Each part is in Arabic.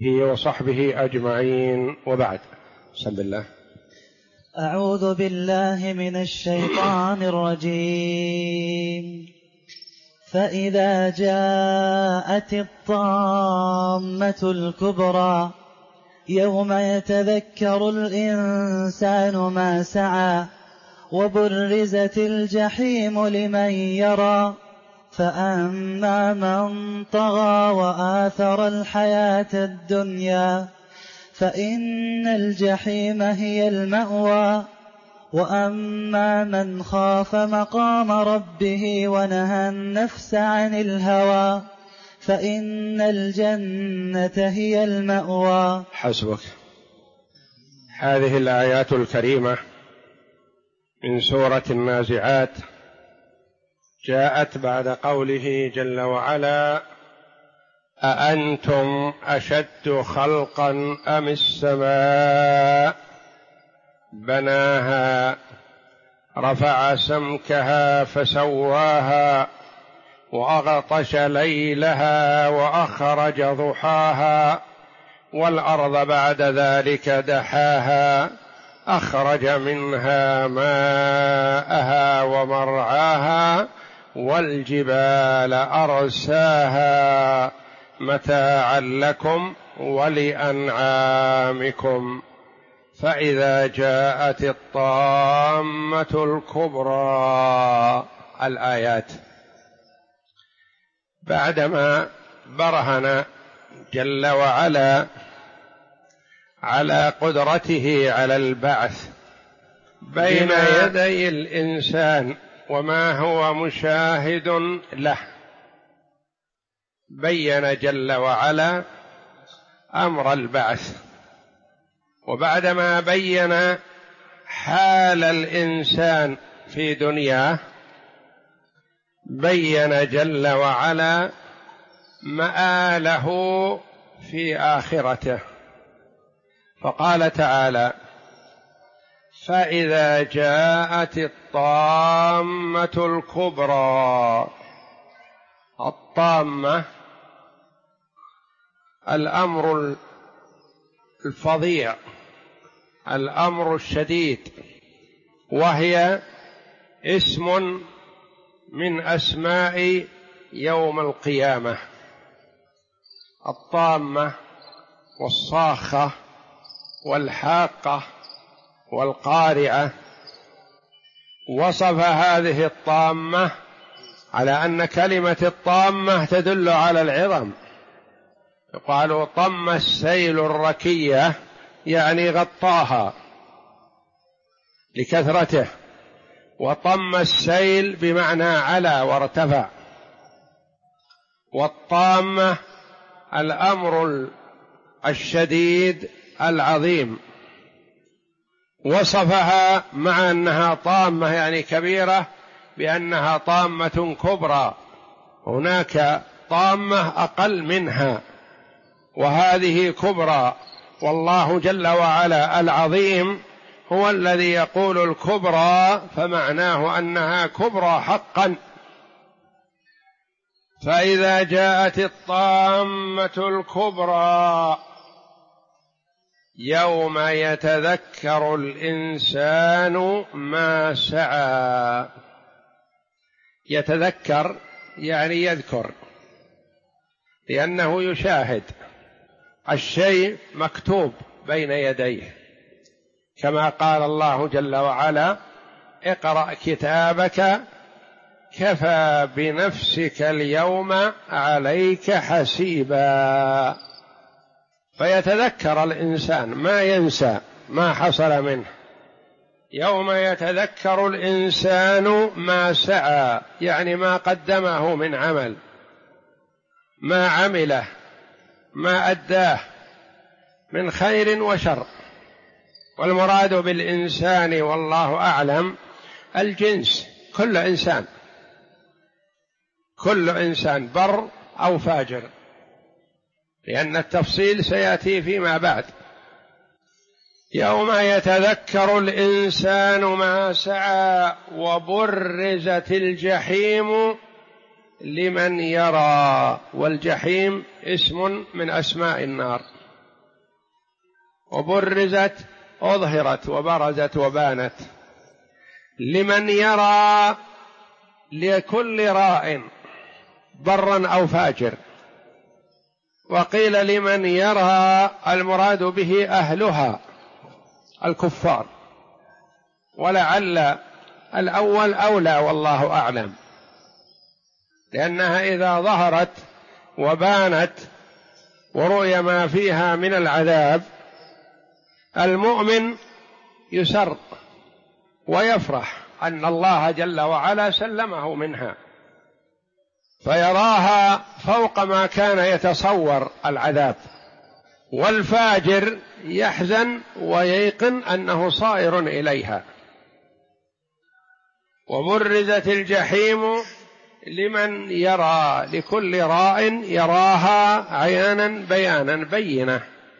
وصحبه أجمعين، وبعد. بسم الله. أعوذ بالله من الشيطان الرجيم. فإذا جاءت الطامة الكبرى يوم يتذكر الإنسان ما سعى وبرزت الجحيم لمن يرى فأما من طغى وآثر الحياة الدنيا فإن الجحيم هي المأوى وأما من خاف مقام ربه ونهى النفس عن الهوى فإن الجنة هي المأوى. حسبك. هذه الآيات الكريمة من سورة النازعات جاءت بعد قوله جل وعلا: أأنتم أشد خلقا أم السماء بناها رفع سمكها فسواها وأغطش ليلها وأخرج ضحاها والأرض بعد ذلك دحاها أخرج منها ماءها ومرعاها والجبال أرساها متاعا لكم ولأنعامكم فإذا جاءت الطامة الكبرى. الآيات بعدما برهن جل وعلا على قدرته على البعث بين يدي الإنسان وما هو مشاهد له، بين جل وعلا أمر البعث، وبعدما بين حال الإنسان في دنياه بين جل وعلا مآله في آخرته، فقال تعالى: فإذا جاءت الطامة الكبرى. الطامة الأمر الفظيع، الأمر الشديد، وهي اسم من أسماء يوم القيامة. الطامة والصاخة والحاقة والقارعة، وصف هذه الطامة على أن كلمة الطامة تدل على العظم. يقال طم السيل الركية، يعني غطاها لكثرته، وطم السيل بمعنى علا وارتفع. والطامة الأمر الشديد العظيم، وصفها مع أنها طامة يعني كبيرة بأنها طامة كبرى. هناك طامة أقل منها وهذه كبرى، والله جل وعلا العظيم هو الذي يقول الكبرى، فمعناه أنها كبرى حقا. فإذا جاءت الطامة الكبرى يوم يتذكر الإنسان ما سعى. يتذكر يعني يذكر، لأنه يشاهد الشيء مكتوب بين يديه، كما قال الله جل وعلا: اقرأ كتابك كفى بنفسك اليوم عليك حسيبا. فيتذكر الإنسان، ما ينسى ما حصل منه. يوم يتذكر الإنسان ما سعى، يعني ما قدمه من عمل، ما عمله، ما أداه من خير وشر. والمراد بالإنسان والله أعلم الجنس، كل إنسان، كل إنسان بر أو فاجر، لأن التفصيل سيأتي فيما بعد. يوم يتذكر الإنسان ما سعى وبرزت الجحيم لمن يرى. والجحيم اسم من أسماء النار، وبرزت أظهرت وبرزت وبانت. لمن يرى، لكل راء برا أو فاجر. وقيل لمن يرى المراد به أهلها الكفار، ولعل الأول أولى والله أعلم، لأنها إذا ظهرت وبانت ورؤي ما فيها من العذاب المؤمن يسر ويفرح أن الله جل وعلا سلمه منها، فيراها فوق ما كان يتصور العذاب. والفاجر يحزن وييقن أنه صائر إليها. وبرزت الجحيم لمن يرى، لكل راء يراها عيانا بيانا بينة.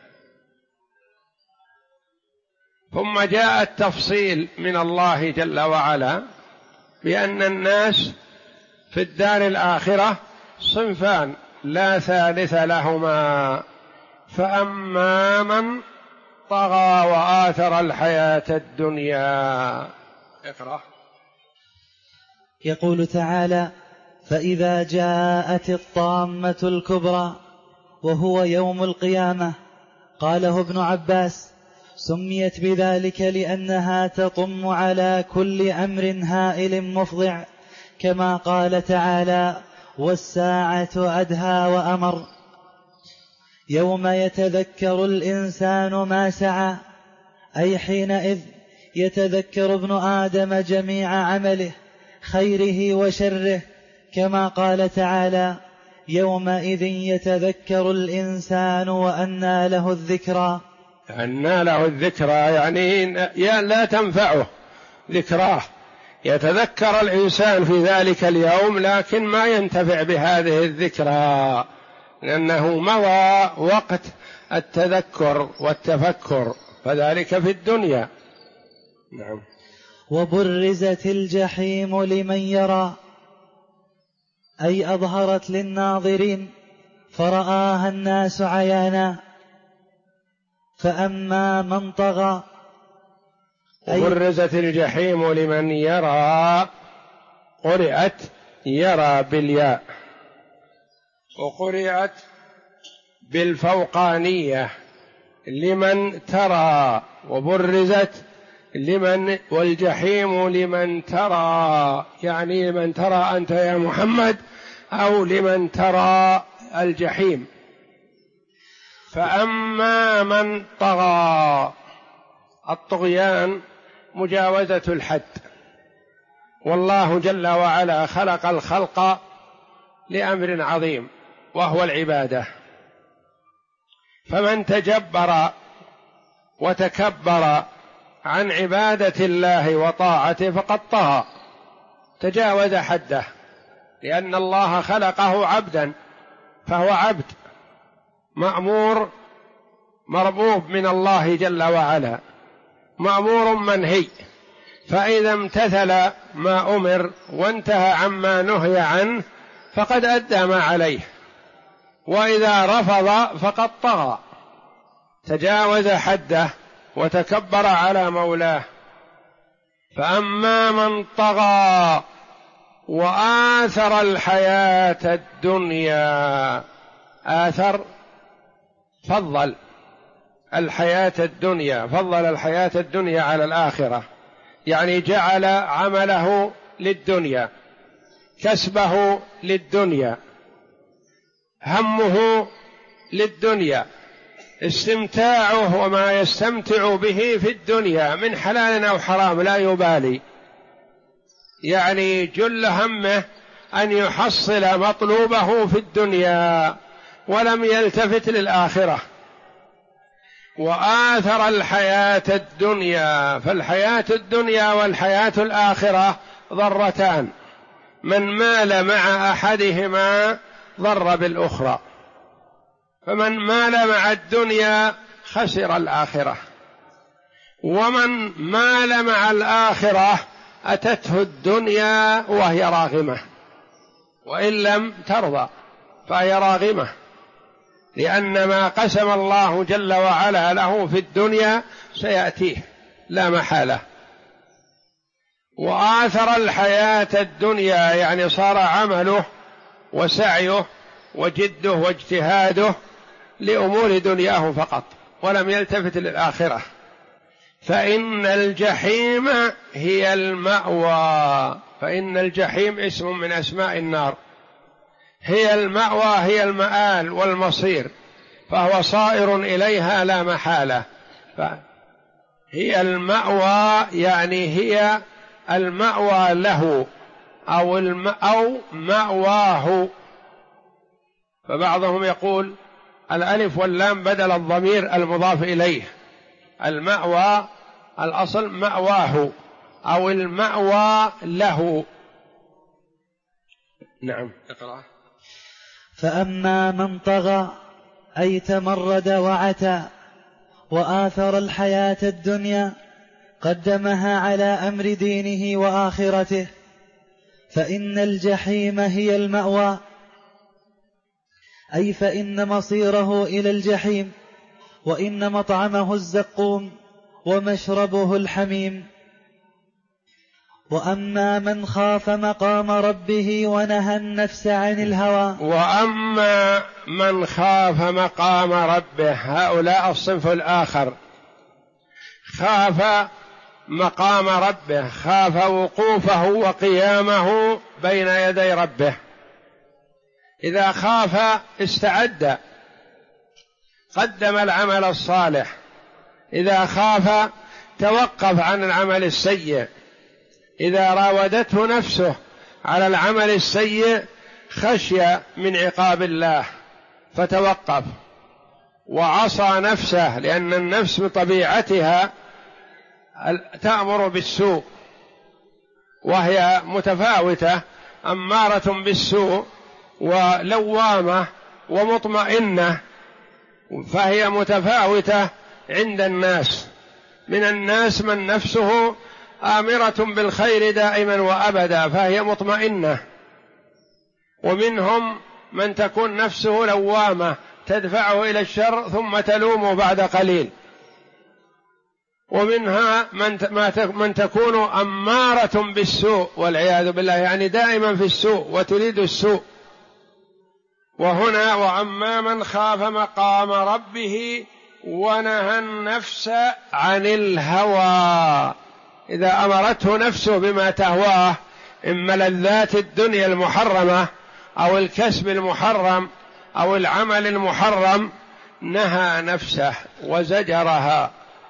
ثم جاء التفصيل من الله جل وعلا بأن الناس في الدار الآخرة صنفان لا ثالث لهما، فأما من طغى وآثر الحياة الدنيا. اقرأ. يقول تعالى: فإذا جاءت الطامة الكبرى وهو يوم القيامة. قاله ابن عباس: سميت بذلك لأنها تطم على كل أمر هائل مفضع، كما قال تعالى: والساعة أدهى وأمر. يوم يتذكر الإنسان ما سعى، أي حينئذ يتذكر ابن آدم جميع عمله خيره وشره، كما قال تعالى: يومئذ يتذكر الإنسان وأنى له الذكرى. أنى له الذكرى يعني لا تنفعه ذكراه، يتذكر الإنسان في ذلك اليوم لكن ما ينتفع بهذه الذكرى، لأنه مضى وقت التذكر والتفكر، فذلك في الدنيا. نعم. وبرزت الجحيم لمن يرى، أي أظهرت للناظرين فرآها الناس عيانا. فأما من طغى، وبرزت الجحيم لمن يرى، قرئت يرى بالياء وقرئت بالفوقانية لمن ترى، وبرزت لمن، والجحيم لمن ترى، يعني لمن ترى أنت يا محمد أو لمن ترى الجحيم. فأما من طغى، الطغيان مجاوزة الحد، والله جل وعلا خلق الخلق لأمر عظيم وهو العبادة، فمن تجبر وتكبر عن عبادة الله وطاعته فقد طغى، تجاوز حده، لأن الله خلقه عبدا، فهو عبد مأمور مربوب من الله جل وعلا، مأمور منهي، فإذا امتثل ما أمر وانتهى عما نهي عنه فقد أدى ما عليه، وإذا رفض فقد طغى، تجاوز حده وتكبر على مولاه. فأما من طغى وآثر الحياة الدنيا، آثر فضل الحياة الدنيا، فضل الحياة الدنيا على الآخرة، يعني جعل عمله للدنيا، كسبه للدنيا، همه للدنيا، استمتاعه وما يستمتع به في الدنيا من حلال أو حرام لا يبالي، يعني جل همه أن يحصل مطلوبه في الدنيا ولم يلتفت للآخرة. وآثر الحياة الدنيا، فالحياة الدنيا والحياة الآخرة ضرتان، من مال مع أحدهما ضر بالأخرى، فمن مال مع الدنيا خسر الآخرة، ومن مال مع الآخرة أتته الدنيا وهي راغمة، وإن لم ترضى فهي راغمة، لأن ما قسم الله جل وعلا له في الدنيا سيأتيه لا محالة. وآثر الحياة الدنيا يعني صار عمله وسعيه وجده واجتهاده لأمور دنياه فقط ولم يلتفت للآخرة. فإن الجحيم هي المأوى، فإن الجحيم اسم من أسماء النار، هي المأوى هي المآل والمصير، فهو صائر إليها لا محالة. هي المأوى يعني هي المأوى له أو مأواه. فبعضهم يقول الألف واللام بدل الضمير المضاف إليه، المأوى الأصل مأواه أو المأوى له. نعم اقرأ. فأما من طغى أي تمرد وعتى وآثر الحياة الدنيا قدمها على أمر دينه وآخرته فإن الجحيم هي المأوى، أي فإن مصيره إلى الجحيم، وإن مطعمه الزقوم ومشربه الحميم. وأما من خاف مقام ربه ونهى النفس عن الهوى. وأما من خاف مقام ربه، هؤلاء الصنف الآخر، خاف مقام ربه، خاف وقوفه وقيامه بين يدي ربه. إذا خاف استعد قدم العمل الصالح، إذا خاف توقف عن العمل السيء، إذا راودته نفسه على العمل السيء خشي من عقاب الله فتوقف وعصى نفسه، لأن النفس بطبيعتها تأمر بالسوء وهي متفاوتة، أمارة بالسوء ولوامة ومطمئنة، فهي متفاوتة عند الناس. من الناس من نفسه آمرة بالخير دائما وأبدا فهي مطمئنة، ومنهم من تكون نفسه لوامة تدفعه إلى الشر ثم تلومه بعد قليل، ومنها من تكون أمارة بالسوء والعياذ بالله، يعني دائما في السوء وتريد السوء. وهنا وأما من خاف مقام ربه ونهى النفس عن الهوى، إذا أمرته نفسه بما تهواه إما لذات الدنيا المحرمة أو الكسب المحرم أو العمل المحرم، نهى نفسه وزجرها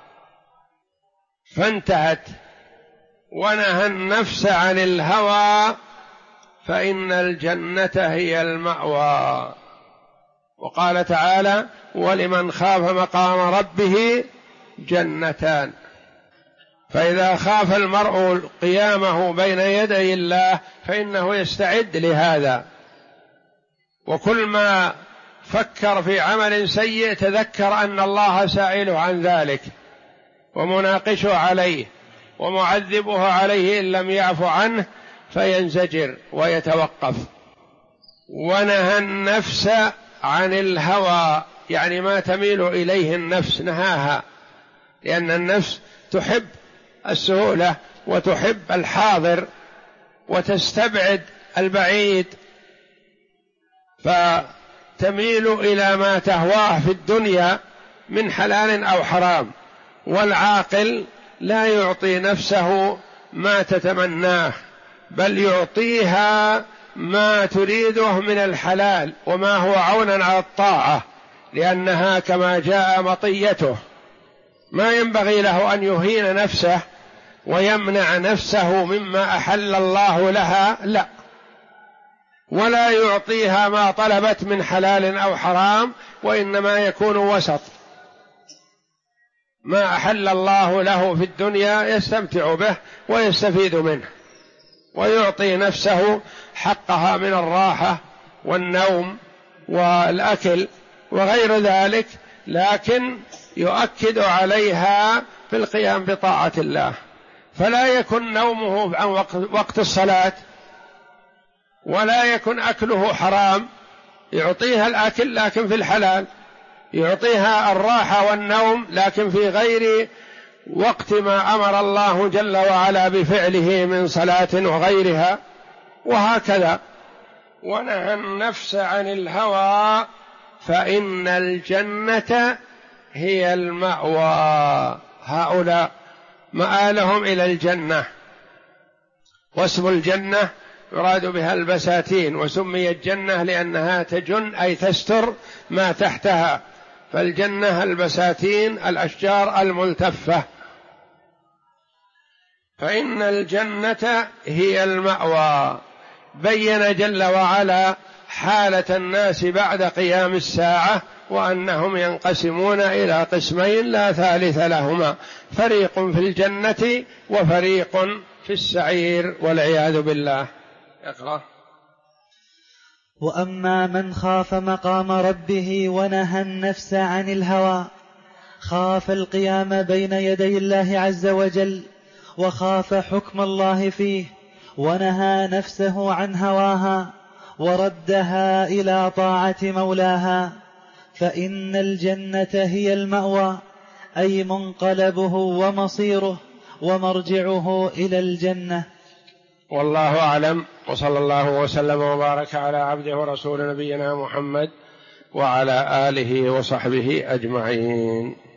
فانتهت، ونهى النفس عن الهوى فإن الجنة هي المأوى. وقال تعالى ولمن خاف مقام ربه جنتان. فإذا خاف المرء قيامه بين يدي الله فإنه يستعد لهذا، وكل ما فكر في عمل سيء تذكر أن الله سائله عن ذلك ومناقشه عليه ومعذبه عليه إن لم يعف عنه، فينزجر ويتوقف. ونهى النفس عن الهوى يعني ما تميل إليه النفس نهاها، لأن النفس تحب السهولة وتحب الحاضر وتستبعد البعيد، فتميل إلى ما تهواه في الدنيا من حلال أو حرام. والعاقل لا يعطي نفسه ما تتمناه، بل يعطيها ما تريده من الحلال وما هو عونا على الطاعة، لأنها كما جاء مطيته. ما ينبغي له أن يهين نفسه ويمنع نفسه مما أحل الله لها، لا، ولا يعطيها ما طلبت من حلال أو حرام، وإنما يكون وسط. ما أحل الله له في الدنيا يستمتع به ويستفيد منه، ويعطي نفسه حقها من الراحة والنوم والأكل وغير ذلك، لكن يؤكد عليها في القيام بطاعة الله. فلا يكن نومه عن وقت الصلاة، ولا يكن أكله حرام، يعطيها الأكل لكن في الحلال، يعطيها الراحة والنوم لكن في غير وقت ما أمر الله جل وعلا بفعله من صلاة وغيرها، وهكذا. ونهى النفس عن الهوى فإن الجنة هي المأوى. هؤلاء مآلهم إلى الجنة، واسم الجنة يراد بها البساتين، وسميت جنة لأنها تجن أي تستر ما تحتها، فالجنة البساتين الأشجار الملتفة. فإن الجنة هي المأوى. بين جل وعلا حالة الناس بعد قيام الساعة، وأنهم ينقسمون إلى قسمين لا ثالث لهما، فريق في الجنة وفريق في السعير والعياذ بالله. اقرأ. وأما من خاف مقام ربه ونهى النفس عن الهوى، خاف القيام بين يدي الله عز وجل، وخاف حكم الله فيه، ونهى نفسه عن هواها وردها إلى طاعة مولاها، فإن الجنة هي المأوى، أي منقلبه ومصيره ومرجعه إلى الجنة. والله أعلم، وصلى الله وسلم وبارك على عبده ورسول نبينا محمد وعلى آله وصحبه أجمعين.